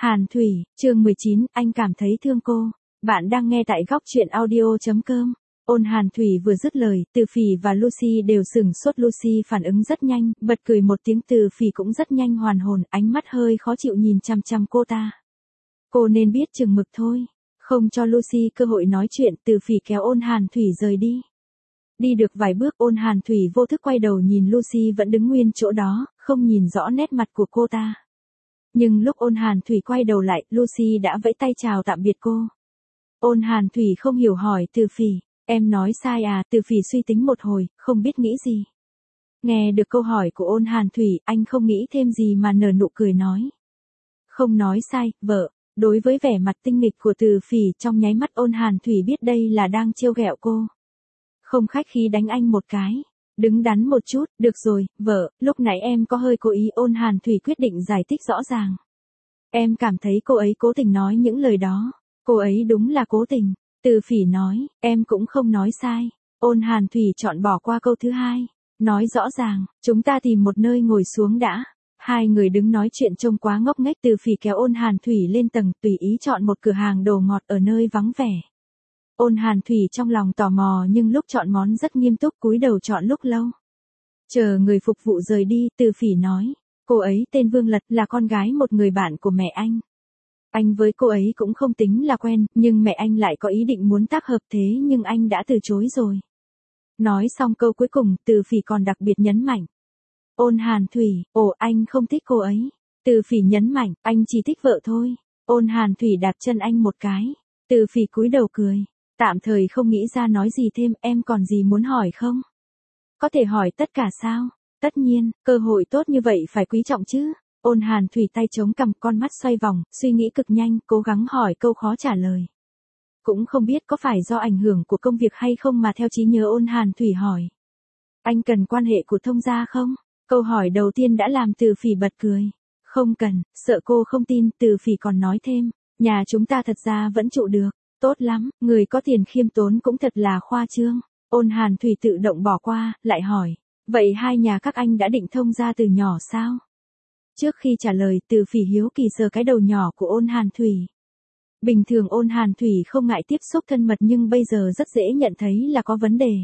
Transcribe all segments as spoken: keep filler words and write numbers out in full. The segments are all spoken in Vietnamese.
Hàn Thủy, chương mười chín, anh cảm thấy thương cô. Bạn đang nghe tại góc truyện audio chấm com. Ôn Hàn Thủy vừa dứt lời, Từ Phỉ và Lucy đều sửng sốt. Lucy phản ứng rất nhanh, bật cười một tiếng. Từ Phỉ cũng rất nhanh hoàn hồn, ánh mắt hơi khó chịu nhìn chằm chằm cô ta. Cô nên biết chừng mực thôi. Không cho Lucy cơ hội nói chuyện, Từ Phỉ kéo Ôn Hàn Thủy rời đi. Đi được vài bước, Ôn Hàn Thủy vô thức quay đầu nhìn Lucy vẫn đứng nguyên chỗ đó, không nhìn rõ nét mặt của cô ta. Nhưng lúc Ôn Hàn Thủy quay đầu lại, Lucy đã vẫy tay chào tạm biệt cô. Ôn Hàn Thủy không hiểu hỏi Từ Phỉ, em nói sai à? Từ Phỉ suy tính một hồi, không biết nghĩ gì. Nghe được câu hỏi của Ôn Hàn Thủy, anh không nghĩ thêm gì mà nở nụ cười nói. Không nói sai, vợ. Đối với vẻ mặt tinh nghịch của Từ Phỉ, trong nháy mắt Ôn Hàn Thủy biết đây là đang trêu ghẹo cô. Không khách khí đánh anh một cái. Đứng đắn một chút, được rồi, vợ, lúc nãy em có hơi cố ý. Ôn Hàn Thủy quyết định giải thích rõ ràng. Em cảm thấy cô ấy cố tình nói những lời đó. Cô ấy đúng là cố tình. Từ Phỉ nói, em cũng không nói sai. Ôn Hàn Thủy chọn bỏ qua câu thứ hai. Nói rõ ràng, chúng ta tìm một nơi ngồi xuống đã. Hai người đứng nói chuyện trông quá ngốc nghếch. Từ Phỉ kéo Ôn Hàn Thủy lên tầng, tùy ý chọn một cửa hàng đồ ngọt ở nơi vắng vẻ. Ôn Hàn Thủy trong lòng tò mò nhưng lúc chọn món rất nghiêm túc, cúi đầu chọn lúc lâu. Chờ người phục vụ rời đi, Từ Phỉ nói, cô ấy tên Vương Lật, là con gái một người bạn của mẹ anh. Anh với cô ấy cũng không tính là quen, nhưng mẹ anh lại có ý định muốn tác hợp, thế nhưng anh đã từ chối rồi. Nói xong câu cuối cùng, Từ Phỉ còn đặc biệt nhấn mạnh. Ôn Hàn Thủy, ồ, anh không thích cô ấy. Từ Phỉ nhấn mạnh, anh chỉ thích vợ thôi. Ôn Hàn Thủy đạp chân anh một cái. Từ Phỉ cúi đầu cười. Tạm thời không nghĩ ra nói gì thêm. Em còn gì muốn hỏi không? Có thể hỏi tất cả sao? Tất nhiên, cơ hội tốt như vậy phải quý trọng chứ. Ôn Hàn Thủy tay chống cằm, con mắt xoay vòng, suy nghĩ cực nhanh, cố gắng hỏi câu khó trả lời. Cũng không biết có phải do ảnh hưởng của công việc hay không mà theo trí nhớ Ôn Hàn Thủy hỏi. Anh cần quan hệ của thông gia không? Câu hỏi đầu tiên đã làm Từ Phỉ bật cười. Không cần, sợ cô không tin. Từ Phỉ còn nói thêm, nhà chúng ta thật ra vẫn trụ được. Tốt lắm, người có tiền khiêm tốn cũng thật là khoa trương. Ôn Hàn Thủy tự động bỏ qua, lại hỏi. Vậy hai nhà các anh đã định thông gia từ nhỏ sao? Trước khi trả lời, Từ Phỉ hiếu kỳ sờ cái đầu nhỏ của Ôn Hàn Thủy. Bình thường Ôn Hàn Thủy không ngại tiếp xúc thân mật nhưng bây giờ rất dễ nhận thấy là có vấn đề.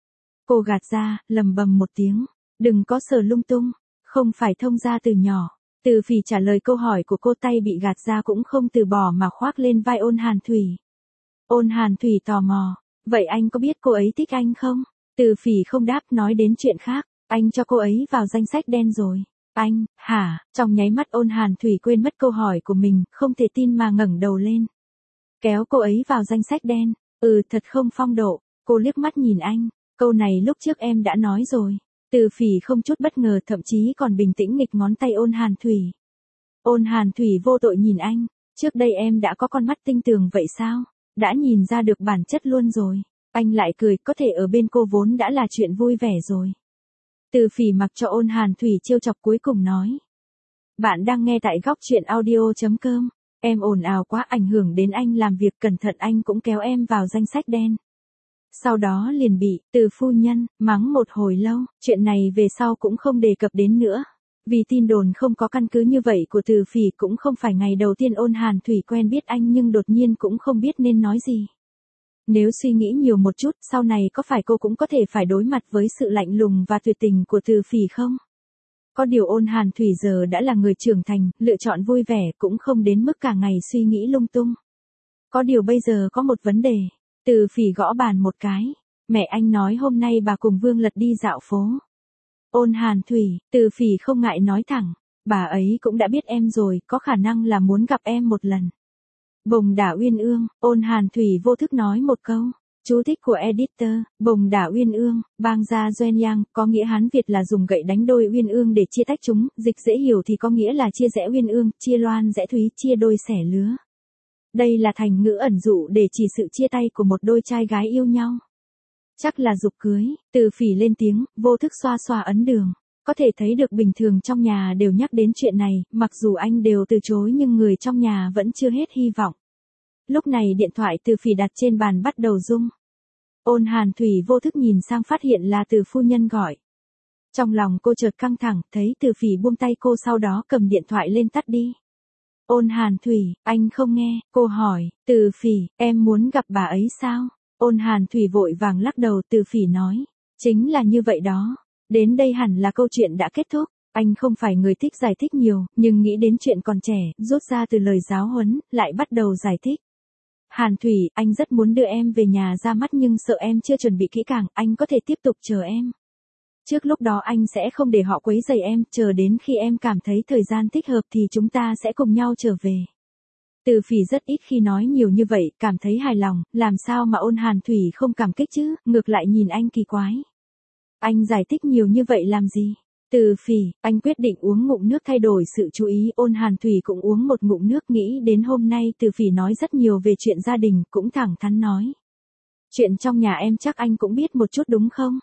Cô gạt ra, lầm bầm một tiếng. Đừng có sờ lung tung, không phải thông gia từ nhỏ. Từ Phỉ trả lời câu hỏi của cô, tay bị gạt ra cũng không từ bỏ mà khoác lên vai Ôn Hàn Thủy. Ôn Hàn Thủy tò mò, vậy anh có biết cô ấy thích anh không? Từ Phỉ không đáp, nói đến chuyện khác, anh cho cô ấy vào danh sách đen rồi. Anh, hả? Trong nháy mắt Ôn Hàn Thủy quên mất câu hỏi của mình, không thể tin mà ngẩng đầu lên. Kéo cô ấy vào danh sách đen, ừ thật không phong độ. Cô liếc mắt nhìn anh, câu này lúc trước em đã nói rồi. Từ Phỉ không chút bất ngờ, thậm chí còn bình tĩnh nghịch ngón tay Ôn Hàn Thủy. Ôn Hàn Thủy vô tội nhìn anh, trước đây em đã có con mắt tinh tường vậy sao? Đã nhìn ra được bản chất luôn rồi. Anh lại cười, có thể ở bên cô vốn đã là chuyện vui vẻ rồi. Từ Phỉ mặc cho Ôn Hàn Thủy trêu chọc, cuối cùng nói. Bạn đang nghe tại góc truyện audio chấm com. Em ồn ào quá, ảnh hưởng đến anh làm việc, cẩn thận anh cũng kéo em vào danh sách đen. Sau đó liền bị Từ phu nhân mắng một hồi lâu, chuyện này về sau cũng không đề cập đến nữa. Vì tin đồn không có căn cứ như vậy của Từ Phỉ, cũng không phải ngày đầu tiên Ôn Hàn Thủy quen biết anh nhưng đột nhiên cũng không biết nên nói gì. Nếu suy nghĩ nhiều một chút, sau này có phải cô cũng có thể phải đối mặt với sự lạnh lùng và tuyệt tình của Từ Phỉ không? Có điều Ôn Hàn Thủy giờ đã là người trưởng thành, lựa chọn vui vẻ, cũng không đến mức cả ngày suy nghĩ lung tung. Có điều bây giờ có một vấn đề. Từ Phỉ gõ bàn một cái. Mẹ anh nói hôm nay bà cùng Vương Lật đi dạo phố. Ôn Hàn Thủy, Từ Phỉ không ngại nói thẳng. Bà ấy cũng đã biết em rồi, có khả năng là muốn gặp em một lần. Bồng Đả Uyên Ương, Ôn Hàn Thủy vô thức nói một câu. Chú thích của editor, Bồng Đả Uyên Ương, bang gia Doen Yang, có nghĩa Hán Việt là dùng gậy đánh đôi Uyên Ương để chia tách chúng, dịch dễ hiểu thì có nghĩa là chia rẽ Uyên Ương, chia loan rẽ thúy, chia đôi xẻ lứa. Đây là thành ngữ ẩn dụ để chỉ sự chia tay của một đôi trai gái yêu nhau. Chắc là giục cưới. Từ Phỉ lên tiếng, vô thức xoa xoa ấn đường. Có thể thấy được bình thường trong nhà đều nhắc đến chuyện này, mặc dù anh đều từ chối nhưng người trong nhà vẫn chưa hết hy vọng. Lúc này điện thoại Từ Phỉ đặt trên bàn bắt đầu rung. Ôn Hàn Thủy vô thức nhìn sang, phát hiện là Từ phu nhân gọi. Trong lòng cô chợt căng thẳng, thấy Từ Phỉ buông tay cô, sau đó cầm điện thoại lên tắt đi. Ôn Hàn Thủy, anh không nghe, cô hỏi, Từ Phỉ, em muốn gặp bà ấy sao? Ôn Hàn Thủy vội vàng lắc đầu. Từ Phỉ nói, chính là như vậy đó. Đến đây hẳn là câu chuyện đã kết thúc. Anh không phải người thích giải thích nhiều, nhưng nghĩ đến chuyện còn trẻ, rút ra từ lời giáo huấn, lại bắt đầu giải thích. Hàn Thủy, anh rất muốn đưa em về nhà ra mắt nhưng sợ em chưa chuẩn bị kỹ càng, anh có thể tiếp tục chờ em. Trước lúc đó anh sẽ không để họ quấy rầy em, chờ đến khi em cảm thấy thời gian thích hợp thì chúng ta sẽ cùng nhau trở về. Từ Phỉ rất ít khi nói nhiều như vậy, cảm thấy hài lòng, làm sao mà Ôn Hàn Thủy không cảm kích chứ, ngược lại nhìn anh kỳ quái. Anh giải thích nhiều như vậy làm gì? Từ Phỉ, anh quyết định uống ngụm nước thay đổi sự chú ý. Ôn Hàn Thủy cũng uống một ngụm nước, nghĩ đến hôm nay Từ Phỉ nói rất nhiều về chuyện gia đình, cũng thẳng thắn nói. Chuyện trong nhà em chắc anh cũng biết một chút đúng không?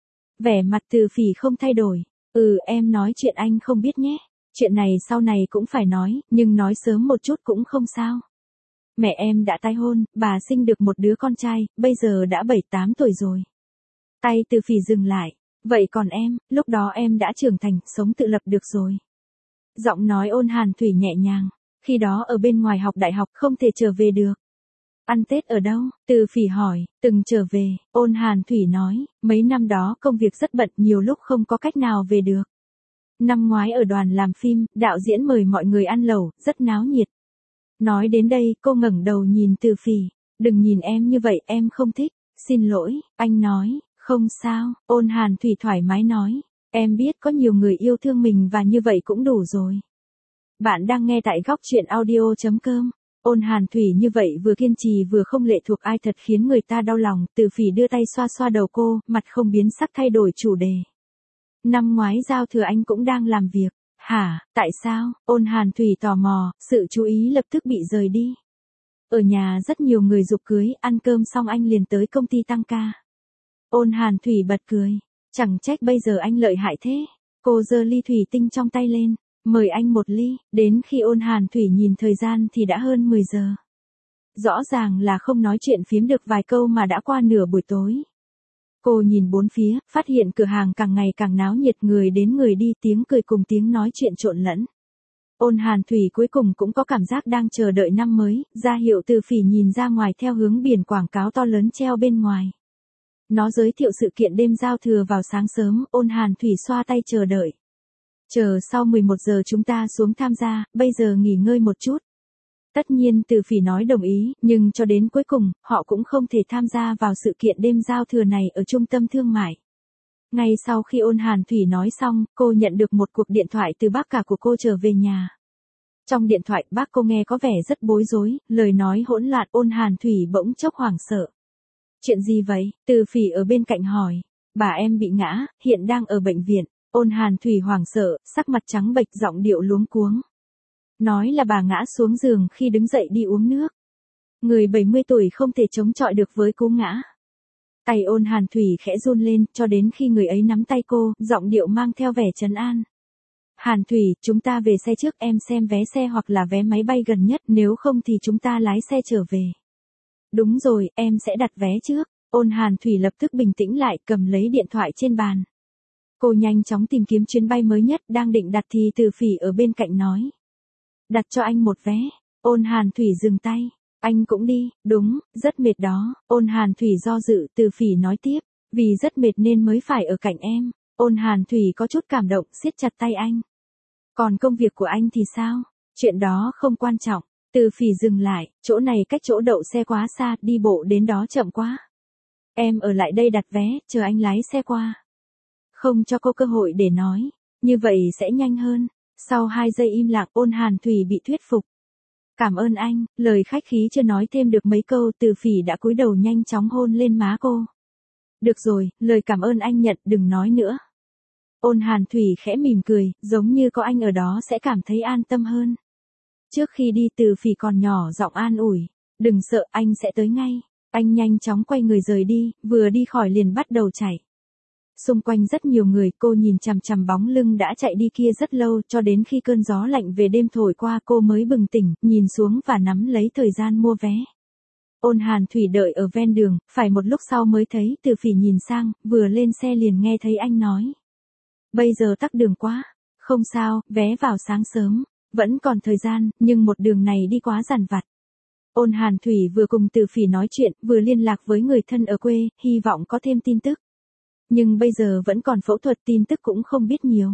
Vẻ mặt Từ Phỉ không thay đổi. Ừ, em nói chuyện anh không biết nhé. Chuyện này sau này cũng phải nói, nhưng nói sớm một chút cũng không sao. Mẹ em đã tái hôn, bà sinh được một đứa con trai, bây giờ đã bảy tám tuổi rồi. Tay Từ Phỉ dừng lại. Vậy còn em, lúc đó em đã trưởng thành, sống tự lập được rồi. Giọng nói Ôn Hàn Thủy nhẹ nhàng. Khi đó ở bên ngoài học đại học không thể trở về được. Ăn Tết ở đâu? Từ Phỉ hỏi. Từng trở về, Ôn Hàn Thủy nói, mấy năm đó công việc rất bận, nhiều lúc không có cách nào về được. Năm ngoái ở đoàn làm phim, đạo diễn mời mọi người ăn lẩu, rất náo nhiệt. Nói đến đây, cô ngẩng đầu nhìn Từ Phỉ. Đừng nhìn em như vậy, em không thích. Xin lỗi, anh nói. Không sao, Ôn Hàn Thủy thoải mái nói. Em biết có nhiều người yêu thương mình và như vậy cũng đủ rồi. Bạn đang nghe tại góc truyện audio chấm com. Ôn Hàn Thủy như vậy vừa kiên trì vừa không lệ thuộc ai thật khiến người ta đau lòng. Từ Phỉ đưa tay xoa xoa đầu cô, mặt không biến sắc thay đổi chủ đề. Năm ngoái giao thừa anh cũng đang làm việc. Hả, tại sao? Ôn Hàn Thủy tò mò, sự chú ý lập tức bị rời đi. Ở nhà rất nhiều người giục cưới, ăn cơm xong anh liền tới công ty tăng ca. Ôn Hàn Thủy bật cười. Chẳng trách bây giờ anh lợi hại thế. Cô giơ ly thủy tinh trong tay lên. Mời anh một ly. Đến khi Ôn Hàn Thủy nhìn thời gian thì đã hơn mười giờ. Rõ ràng là không nói chuyện phiếm được vài câu mà đã qua nửa buổi tối. Cô nhìn bốn phía, phát hiện cửa hàng càng ngày càng náo nhiệt, người đến người đi, tiếng cười cùng tiếng nói chuyện trộn lẫn. Ôn Hàn Thủy cuối cùng cũng có cảm giác đang chờ đợi năm mới, ra hiệu Từ Phỉ nhìn ra ngoài theo hướng biển quảng cáo to lớn treo bên ngoài. Nó giới thiệu sự kiện đêm giao thừa vào sáng sớm. Ôn Hàn Thủy xoa tay chờ đợi. Chờ sau mười một giờ chúng ta xuống tham gia, bây giờ nghỉ ngơi một chút. Tất nhiên Từ Phỉ nói đồng ý, nhưng cho đến cuối cùng, họ cũng không thể tham gia vào sự kiện đêm giao thừa này ở trung tâm thương mại. Ngay sau khi Ôn Hàn Thủy nói xong, cô nhận được một cuộc điện thoại từ bác cả của cô trở về nhà. Trong điện thoại, bác cô nghe có vẻ rất bối rối, lời nói hỗn loạn. Ôn Hàn Thủy bỗng chốc hoảng sợ. Chuyện gì vậy? Từ Phỉ ở bên cạnh hỏi. Bà em bị ngã, hiện đang ở bệnh viện. Ôn Hàn Thủy hoảng sợ, sắc mặt trắng bệch, giọng điệu luống cuống. Nói là bà ngã xuống giường khi đứng dậy đi uống nước. Người bảy mươi tuổi không thể chống chọi được với cú ngã. Tay Ôn Hàn Thủy khẽ run lên, cho đến khi người ấy nắm tay cô, giọng điệu mang theo vẻ trấn an. Hàn Thủy, chúng ta về xe trước, em xem vé xe hoặc là vé máy bay gần nhất, nếu không thì chúng ta lái xe trở về. Đúng rồi, em sẽ đặt vé trước. Ôn Hàn Thủy lập tức bình tĩnh lại, cầm lấy điện thoại trên bàn. Cô nhanh chóng tìm kiếm chuyến bay mới nhất, đang định đặt thì Từ Phỉ ở bên cạnh nói. Đặt cho anh một vé. Ôn Hàn Thủy dừng tay. Anh cũng đi, đúng, rất mệt đó. Ôn Hàn Thủy do dự. Từ Phỉ nói tiếp. Vì rất mệt nên mới phải ở cạnh em. Ôn Hàn Thủy có chút cảm động, siết chặt tay anh. Còn công việc của anh thì sao? Chuyện đó không quan trọng. Từ Phỉ dừng lại, chỗ này cách chỗ đậu xe quá xa, đi bộ đến đó chậm quá. Em ở lại đây đặt vé, chờ anh lái xe qua. Không cho cô cơ hội để nói, như vậy sẽ nhanh hơn. Sau hai giây im lặng, Ôn Hàn Thủy bị thuyết phục. Cảm ơn anh, lời khách khí chưa nói thêm được mấy câu, Từ Phỉ đã cúi đầu nhanh chóng hôn lên má cô. Được rồi, lời cảm ơn anh nhận, đừng nói nữa. Ôn Hàn Thủy khẽ mỉm cười, giống như có anh ở đó sẽ cảm thấy an tâm hơn. Trước khi đi Từ Phỉ còn nhỏ giọng an ủi. Đừng sợ, anh sẽ tới ngay. Anh nhanh chóng quay người rời đi, vừa đi khỏi liền bắt đầu chạy. Xung quanh rất nhiều người, cô nhìn chằm chằm bóng lưng đã chạy đi kia rất lâu, cho đến khi cơn gió lạnh về đêm thổi qua cô mới bừng tỉnh, nhìn xuống và nắm lấy thời gian mua vé. Ôn Hàn Thủy đợi ở ven đường, phải một lúc sau mới thấy Từ Phỉ nhìn sang, vừa lên xe liền nghe thấy anh nói. Bây giờ tắc đường quá. Không sao, vé vào sáng sớm. Vẫn còn thời gian, nhưng một đường này đi quá dằn vặt. Ôn Hàn Thủy vừa cùng Từ Phỉ nói chuyện, vừa liên lạc với người thân ở quê, hy vọng có thêm tin tức. Nhưng bây giờ vẫn còn phẫu thuật, tin tức cũng không biết nhiều.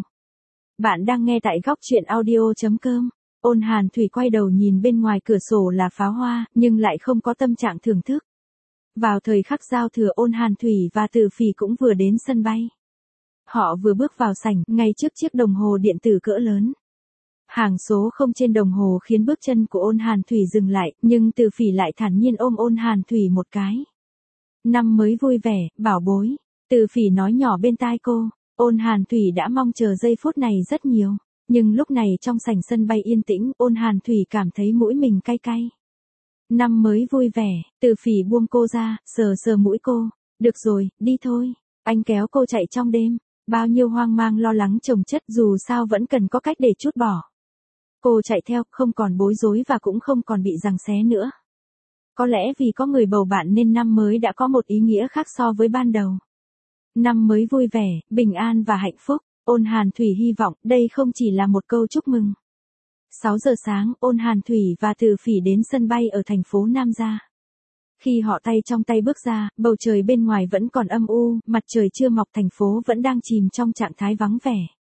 Bạn đang nghe tại góc chuyện audio chấm com. Ôn Hàn Thủy quay đầu nhìn bên ngoài cửa sổ là pháo hoa, nhưng lại không có tâm trạng thưởng thức. Vào thời khắc giao thừa, Ôn Hàn Thủy và Từ Phỉ cũng vừa đến sân bay. Họ vừa bước vào sảnh, ngay trước chiếc đồng hồ điện tử cỡ lớn. Hàng số không trên đồng hồ khiến bước chân của Ôn Hàn Thủy dừng lại, nhưng Từ Phỉ lại thản nhiên ôm Ôn Hàn Thủy một cái. Năm mới vui vẻ, bảo bối. Từ Phỉ nói nhỏ bên tai cô. Ôn Hàn Thủy đã mong chờ giây phút này rất nhiều. Nhưng lúc này trong sảnh sân bay yên tĩnh, Ôn Hàn Thủy cảm thấy mũi mình cay cay. Năm mới vui vẻ, Từ Phỉ buông cô ra, sờ sờ mũi cô. Được rồi, đi thôi. Anh kéo cô chạy trong đêm. Bao nhiêu hoang mang lo lắng chồng chất, dù sao vẫn cần có cách để trút bỏ. Cô chạy theo, không còn bối rối và cũng không còn bị giằng xé nữa. Có lẽ vì có người bầu bạn nên năm mới đã có một ý nghĩa khác so với ban đầu. Năm mới vui vẻ, bình an và hạnh phúc. Ôn Hàn Thủy hy vọng đây không chỉ là một câu chúc mừng. sáu giờ sáng, Ôn Hàn Thủy và Từ Phỉ đến sân bay ở thành phố Nam Gia. Khi họ tay trong tay bước ra, bầu trời bên ngoài vẫn còn âm u, mặt trời chưa mọc, thành phố vẫn đang chìm trong trạng thái vắng vẻ.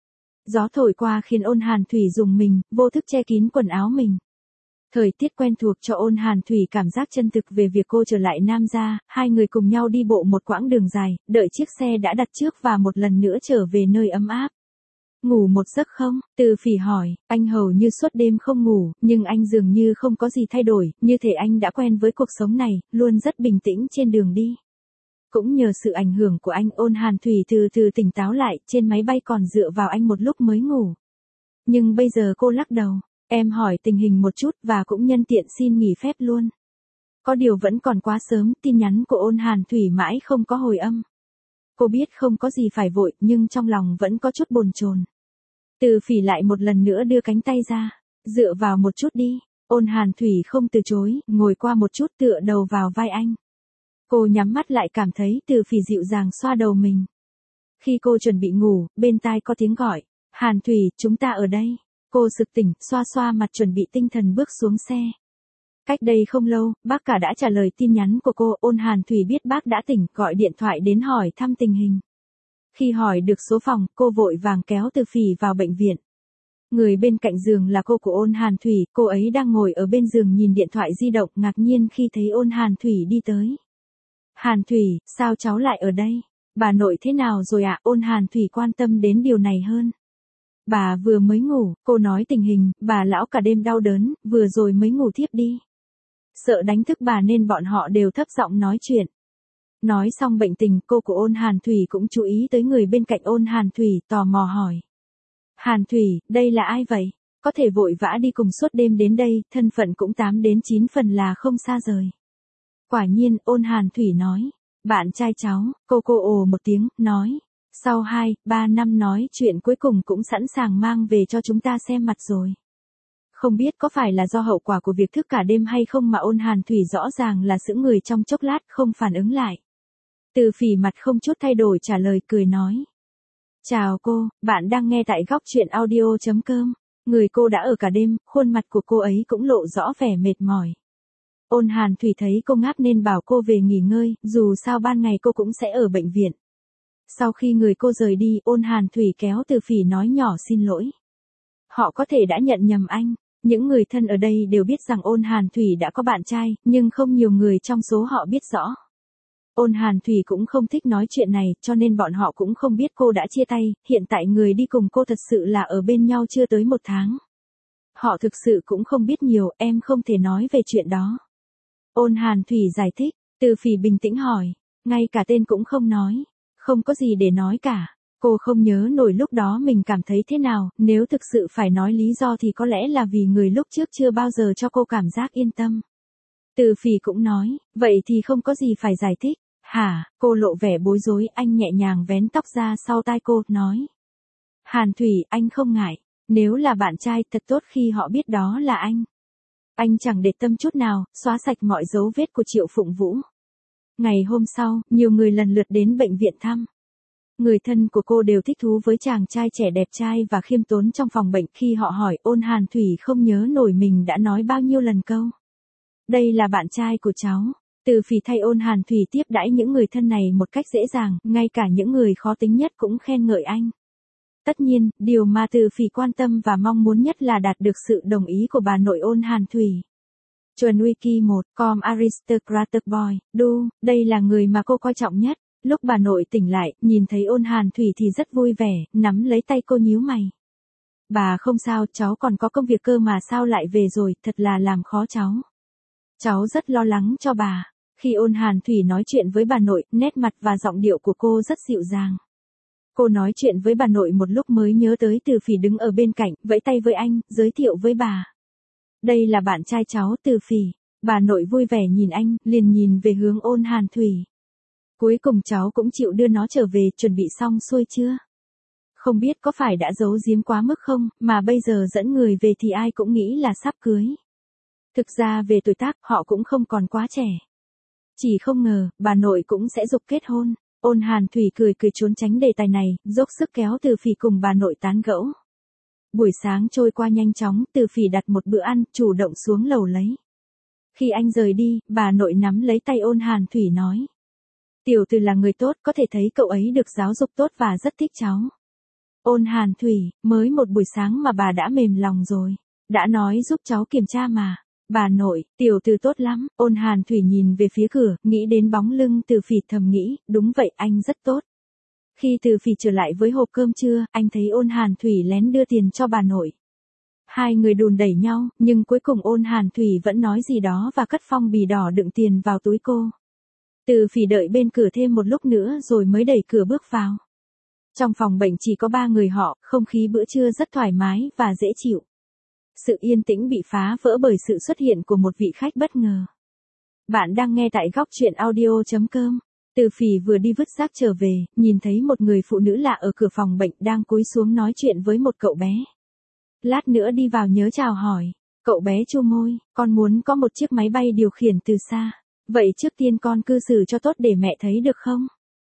Gió thổi qua khiến Ôn Hàn Thủy rùng mình, vô thức che kín quần áo mình. Thời tiết quen thuộc cho Ôn Hàn Thủy cảm giác chân thực về việc cô trở lại Nam Gia, hai người cùng nhau đi bộ một quãng đường dài, đợi chiếc xe đã đặt trước và một lần nữa trở về nơi ấm áp. Ngủ một giấc không? Từ Phỉ hỏi, anh hầu như suốt đêm không ngủ, nhưng anh dường như không có gì thay đổi, như thể anh đã quen với cuộc sống này, luôn rất bình tĩnh trên đường đi. Cũng nhờ sự ảnh hưởng của anh, Ôn Hàn Thủy từ từ tỉnh táo lại, trên máy bay còn dựa vào anh một lúc mới ngủ. Nhưng bây giờ cô lắc đầu, em hỏi tình hình một chút và cũng nhân tiện xin nghỉ phép luôn. Có điều vẫn còn quá sớm, tin nhắn của Ôn Hàn Thủy mãi không có hồi âm. Cô biết không có gì phải vội, nhưng trong lòng vẫn có chút bồn chồn. Từ Phỉ lại một lần nữa đưa cánh tay ra, dựa vào một chút đi. Ôn Hàn Thủy không từ chối, ngồi qua một chút tựa đầu vào vai anh. Cô nhắm mắt lại, cảm thấy Từ Phỉ dịu dàng xoa đầu mình. Khi cô chuẩn bị ngủ, bên tai có tiếng gọi, Hàn Thủy, chúng ta ở đây. Cô sực tỉnh, xoa xoa mặt chuẩn bị tinh thần bước xuống xe. Cách đây không lâu, bác cả đã trả lời tin nhắn của cô. Ôn Hàn Thủy biết bác đã tỉnh, gọi điện thoại đến hỏi thăm tình hình. Khi hỏi được số phòng, cô vội vàng kéo Từ Phỉ vào bệnh viện. Người bên cạnh giường là cô của Ôn Hàn Thủy, cô ấy đang ngồi ở bên giường nhìn điện thoại di động, ngạc nhiên khi thấy Ôn Hàn Thủy đi tới. Hàn Thủy, sao cháu lại ở đây? Bà nội thế nào rồi ạ? Ôn Hàn Thủy quan tâm đến điều này hơn. Bà vừa mới ngủ, cô nói tình hình, bà lão cả đêm đau đớn, vừa rồi mới ngủ thiếp đi. Sợ đánh thức bà nên bọn họ đều thấp giọng nói chuyện. Nói xong bệnh tình, cô của Ôn Hàn Thủy cũng chú ý tới người bên cạnh Ôn Hàn Thủy, tò mò hỏi. Hàn Thủy, đây là ai vậy? Có thể vội vã đi cùng suốt đêm đến đây, thân phận cũng tám đến chín phần là không xa rời. Quả nhiên, Ôn Hàn Thủy nói. Bạn trai cháu, cô cô ồ một tiếng, nói. Sau hai, ba năm nói chuyện cuối cùng cũng sẵn sàng mang về cho chúng ta xem mặt rồi. Không biết có phải là do hậu quả của việc thức cả đêm hay không mà Ôn Hàn Thủy rõ ràng là sững người trong chốc lát, không phản ứng lại. Từ Phỉ mặt không chút thay đổi trả lời, cười nói. Chào cô, bạn đang nghe tại góc chuyện audio chấm com. Người cô đã ở cả đêm, khuôn mặt của cô ấy cũng lộ rõ vẻ mệt mỏi. Ôn Hàn Thủy thấy cô ngáp nên bảo cô về nghỉ ngơi, dù sao ban ngày cô cũng sẽ ở bệnh viện. Sau khi người cô rời đi, Ôn Hàn Thủy kéo Từ Phỉ nói nhỏ xin lỗi. Họ có thể đã nhận nhầm anh. Những người thân ở đây đều biết rằng Ôn Hàn Thủy đã có bạn trai, nhưng không nhiều người trong số họ biết rõ. Ôn Hàn Thủy cũng không thích nói chuyện này, cho nên bọn họ cũng không biết cô đã chia tay, hiện tại người đi cùng cô thật sự là ở bên nhau chưa tới một tháng. Họ thực sự cũng không biết nhiều, em không thể nói về chuyện đó. Ôn Hàn Thủy giải thích, Từ Phỉ bình tĩnh hỏi, ngay cả tên cũng không nói, không có gì để nói cả. Cô không nhớ nổi lúc đó mình cảm thấy thế nào, nếu thực sự phải nói lý do thì có lẽ là vì người lúc trước chưa bao giờ cho cô cảm giác yên tâm. Từ Phỉ cũng nói, vậy thì không có gì phải giải thích. Hả? Cô lộ vẻ bối rối, anh nhẹ nhàng vén tóc ra sau tai cô, nói. Hàn Thủy, anh không ngại. Nếu là bạn trai, thật tốt khi họ biết đó là anh. Anh chẳng để tâm chút nào, xóa sạch mọi dấu vết của Triệu Phụng Vũ. Ngày hôm sau, nhiều người lần lượt đến bệnh viện thăm. Người thân của cô đều thích thú với chàng trai trẻ đẹp trai và khiêm tốn trong phòng bệnh. Khi họ hỏi, Ôn Hàn Thủy không nhớ nổi mình đã nói bao nhiêu lần câu. Đây là bạn trai của cháu. Từ Phỉ thay Ôn Hàn Thủy tiếp đãi những người thân này một cách dễ dàng, ngay cả những người khó tính nhất cũng khen ngợi anh. Tất nhiên, điều mà Từ Phỉ quan tâm và mong muốn nhất là đạt được sự đồng ý của bà nội Ôn Hàn Thủy. Chuẩn Wiki một, com Aristocratic Boy, đu, đây là người mà cô coi trọng nhất. Lúc bà nội tỉnh lại, nhìn thấy Ôn Hàn Thủy thì rất vui vẻ, nắm lấy tay cô nhíu mày. Bà không sao, cháu còn có công việc cơ mà sao lại về rồi, thật là làm khó cháu. Cháu rất lo lắng cho bà. Khi Ôn Hàn Thủy nói chuyện với bà nội, nét mặt và giọng điệu của cô rất dịu dàng. Cô nói chuyện với bà nội một lúc mới nhớ tới Từ Phỉ đứng ở bên cạnh, vẫy tay với anh, giới thiệu với bà. Đây là bạn trai cháu, Từ Phỉ. Bà nội vui vẻ nhìn anh, liền nhìn về hướng Ôn Hàn Thủy. Cuối cùng cháu cũng chịu đưa nó trở về, chuẩn bị xong xuôi chưa? Không biết có phải đã giấu giếm quá mức không, mà bây giờ dẫn người về thì ai cũng nghĩ là sắp cưới. Thực ra về tuổi tác, họ cũng không còn quá trẻ. Chỉ không ngờ, bà nội cũng sẽ giục kết hôn. Ôn Hàn Thủy cười cười trốn tránh đề tài này, dốc sức kéo Từ Phỉ cùng bà nội tán gẫu. Buổi sáng trôi qua nhanh chóng, Từ Phỉ đặt một bữa ăn, chủ động xuống lầu lấy. Khi anh rời đi, bà nội nắm lấy tay Ôn Hàn Thủy nói. Tiểu Từ là người tốt, có thể thấy cậu ấy được giáo dục tốt và rất thích cháu. Ôn Hàn Thủy, mới một buổi sáng mà bà đã mềm lòng rồi. Đã nói giúp cháu kiểm tra mà. Bà nội, Tiểu Từ tốt lắm. Ôn Hàn Thủy nhìn về phía cửa, nghĩ đến bóng lưng Từ Phỉ thầm nghĩ, đúng vậy anh rất tốt. Khi Từ Phỉ trở lại với hộp cơm trưa, anh thấy Ôn Hàn Thủy lén đưa tiền cho bà nội. Hai người đùn đẩy nhau, nhưng cuối cùng Ôn Hàn Thủy vẫn nói gì đó và cất phong bì đỏ đựng tiền vào túi cô. Từ Phỉ đợi bên cửa thêm một lúc nữa rồi mới đẩy cửa bước vào. Trong phòng bệnh chỉ có ba người họ, không khí bữa trưa rất thoải mái và dễ chịu. Sự yên tĩnh bị phá vỡ bởi sự xuất hiện của một vị khách bất ngờ. Bạn đang nghe tại góc truyện audio chấm com. Từ Phỉ vừa đi vứt rác trở về, nhìn thấy một người phụ nữ lạ ở cửa phòng bệnh đang cúi xuống nói chuyện với một cậu bé. Lát nữa đi vào nhớ chào hỏi. Cậu bé chu môi, con muốn có một chiếc máy bay điều khiển từ xa. Vậy trước tiên con cư xử cho tốt để mẹ thấy được không?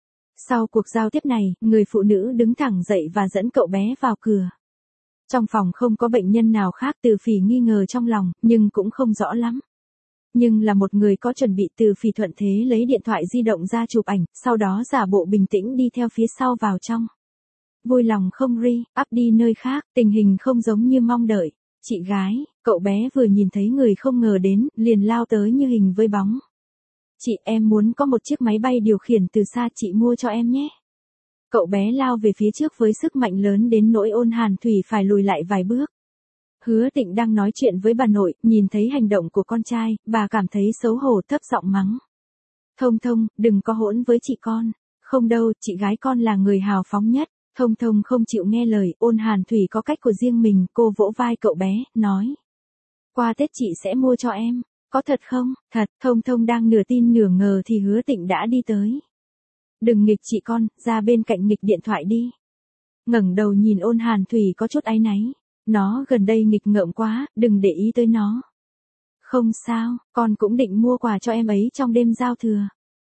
Sau cuộc giao tiếp này, người phụ nữ đứng thẳng dậy và dẫn cậu bé vào cửa. Trong phòng không có bệnh nhân nào khác. Từ Phỉ nghi ngờ trong lòng, nhưng cũng không rõ lắm. Nhưng là một người có chuẩn bị. Từ Phỉ thuận thế lấy điện thoại di động ra chụp ảnh, sau đó giả bộ bình tĩnh đi theo phía sau vào trong. Vui lòng không ri, up đi nơi khác, tình hình không giống như mong đợi. Chị gái, cậu bé vừa nhìn thấy người không ngờ đến, liền lao tới như hình với bóng. Chị, em muốn có một chiếc máy bay điều khiển từ xa, chị mua cho em nhé. Cậu bé lao về phía trước với sức mạnh lớn đến nỗi Ôn Hàn Thủy phải lùi lại vài bước. Hứa Tịnh đang nói chuyện với bà nội, nhìn thấy hành động của con trai, bà cảm thấy xấu hổ thấp giọng mắng. Thông Thông, đừng có hỗn với chị con. Không đâu, chị gái con là người hào phóng nhất. Thông Thông không chịu nghe lời, Ôn Hàn Thủy có cách của riêng mình, cô vỗ vai cậu bé, nói. Qua Tết chị sẽ mua cho em. Có thật không? Thật. Thông Thông đang nửa tin nửa ngờ thì Hứa Tịnh đã đi tới. Đừng nghịch chị con, ra bên cạnh nghịch điện thoại đi. Ngẩng đầu nhìn Ôn Hàn Thủy có chút áy náy. Nó gần đây nghịch ngợm quá, đừng để ý tới nó. Không sao, con cũng định mua quà cho em ấy trong đêm giao thừa.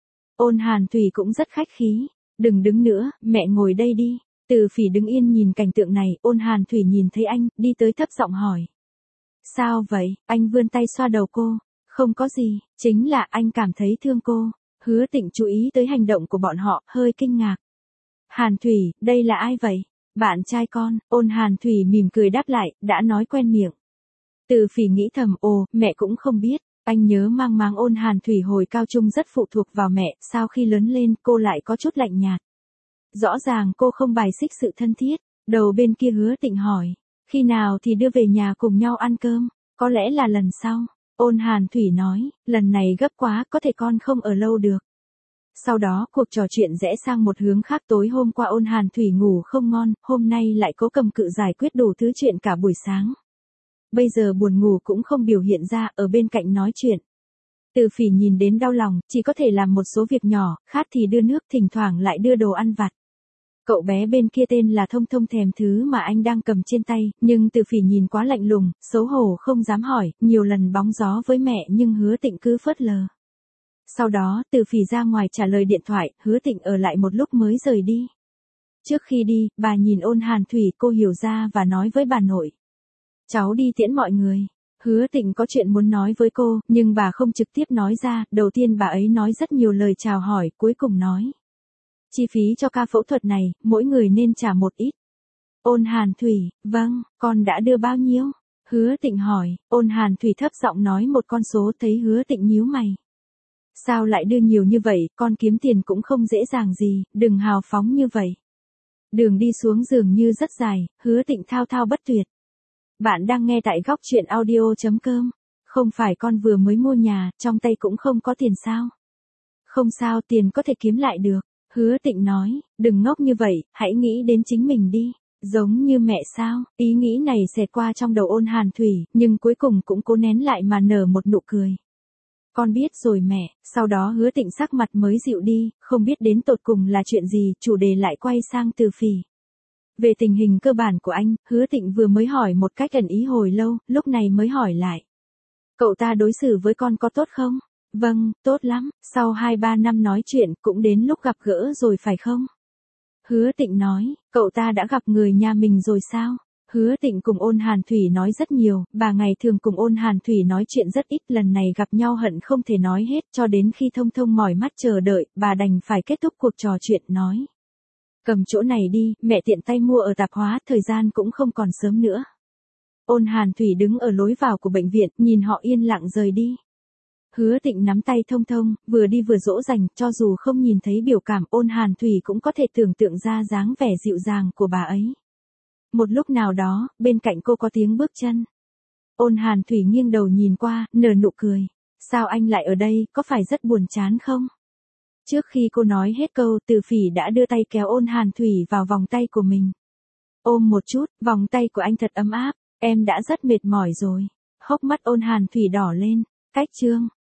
Ôn Hàn Thủy cũng rất khách khí. Đừng đứng nữa, mẹ ngồi đây đi. Từ Phỉ đứng yên nhìn cảnh tượng này, Ôn Hàn Thủy nhìn thấy anh, đi tới thấp giọng hỏi. Sao vậy? Anh vươn tay xoa đầu cô. Không có gì, chính là anh cảm thấy thương cô. Hứa Tịnh chú ý tới hành động của bọn họ, hơi kinh ngạc. Hàn Thủy, đây là ai vậy? Bạn trai con. Ôn Hàn Thủy mỉm cười đáp lại, đã nói quen miệng. Từ Phỉ nghĩ thầm, ồ, mẹ cũng không biết. Anh nhớ mang máng Ôn Hàn Thủy hồi cao trung rất phụ thuộc vào mẹ, sao khi lớn lên cô lại có chút lạnh nhạt. Rõ ràng cô không bài xích sự thân thiết. Đầu bên kia Hứa Tịnh hỏi. Khi nào thì đưa về nhà cùng nhau ăn cơm? Có lẽ là lần sau. Ôn Hàn Thủy nói, lần này gấp quá, có thể con không ở lâu được. Sau đó cuộc trò chuyện rẽ sang một hướng khác. Tối hôm qua Ôn Hàn Thủy ngủ không ngon, hôm nay lại cố cầm cự giải quyết đủ thứ chuyện cả buổi sáng. Bây giờ buồn ngủ cũng không biểu hiện ra, ở bên cạnh nói chuyện. Từ Phỉ nhìn đến đau lòng, chỉ có thể làm một số việc nhỏ, khát thì đưa nước, thỉnh thoảng lại đưa đồ ăn vặt. Cậu bé bên kia tên là Thông Thông thèm thứ mà anh đang cầm trên tay, nhưng Từ Phỉ nhìn quá lạnh lùng, xấu hổ không dám hỏi, nhiều lần bóng gió với mẹ nhưng Hứa Tịnh cứ phớt lờ. Sau đó, Từ Phỉ ra ngoài trả lời điện thoại, Hứa Tịnh ở lại một lúc mới rời đi. Trước khi đi, bà nhìn Ôn Hàn Thủy, cô hiểu ra và nói với bà nội. Cháu đi tiễn mọi người. Hứa Tịnh có chuyện muốn nói với cô, nhưng bà không trực tiếp nói ra, đầu tiên bà ấy nói rất nhiều lời chào hỏi, cuối cùng nói. Chi phí cho ca phẫu thuật này, mỗi người nên trả một ít. Ôn Hàn Thủy, vâng, con đã đưa bao nhiêu? Hứa Tịnh hỏi, Ôn Hàn Thủy thấp giọng nói một con số, thấy Hứa Tịnh nhíu mày. Sao lại đưa nhiều như vậy, con kiếm tiền cũng không dễ dàng gì, đừng hào phóng như vậy. Đường đi xuống dường như rất dài, Hứa Tịnh thao thao bất tuyệt. Bạn đang nghe tại góc truyện audio chấm com. Không phải con vừa mới mua nhà, trong tay cũng không có tiền sao? Không sao, tiền có thể kiếm lại được. Hứa Tịnh nói, đừng ngốc như vậy, hãy nghĩ đến chính mình đi. Giống như mẹ sao? Ý nghĩ này xẹt qua trong đầu Ôn Hàn Thủy, nhưng cuối cùng cũng cố nén lại mà nở một nụ cười. Con biết rồi mẹ. Sau đó Hứa Tịnh sắc mặt mới dịu đi, không biết đến tột cùng là chuyện gì, chủ đề lại quay sang Từ Phỉ. Về tình hình cơ bản của anh, Hứa Tịnh vừa mới hỏi một cách ẩn ý hồi lâu, lúc này mới hỏi lại. Cậu ta đối xử với con có tốt không? Vâng, tốt lắm, sau hai ba năm nói chuyện, cũng đến lúc gặp gỡ rồi phải không? Hứa Tịnh nói, cậu ta đã gặp người nhà mình rồi sao? Hứa Tịnh cùng Ôn Hàn Thủy nói rất nhiều, bà ngày thường cùng Ôn Hàn Thủy nói chuyện rất ít, lần này gặp nhau hận không thể nói hết, cho đến khi Thông Thông mỏi mắt chờ đợi, bà đành phải kết thúc cuộc trò chuyện nói. Cầm chỗ này đi, mẹ tiện tay mua ở tạp hóa, thời gian cũng không còn sớm nữa. Ôn Hàn Thủy đứng ở lối vào của bệnh viện, nhìn họ yên lặng rời đi. Hứa Tịnh nắm tay Thông Thông, vừa đi vừa dỗ dành, cho dù không nhìn thấy biểu cảm, Ôn Hàn Thủy cũng có thể tưởng tượng ra dáng vẻ dịu dàng của bà ấy. Một lúc nào đó, bên cạnh cô có tiếng bước chân. Ôn Hàn Thủy nghiêng đầu nhìn qua, nở nụ cười. Sao anh lại ở đây, có phải rất buồn chán không? Trước khi cô nói hết câu, Từ Phỉ đã đưa tay kéo Ôn Hàn Thủy vào vòng tay của mình. Ôm một chút, vòng tay của anh thật ấm áp, em đã rất mệt mỏi rồi. Hốc mắt Ôn Hàn Thủy đỏ lên. Cách chương.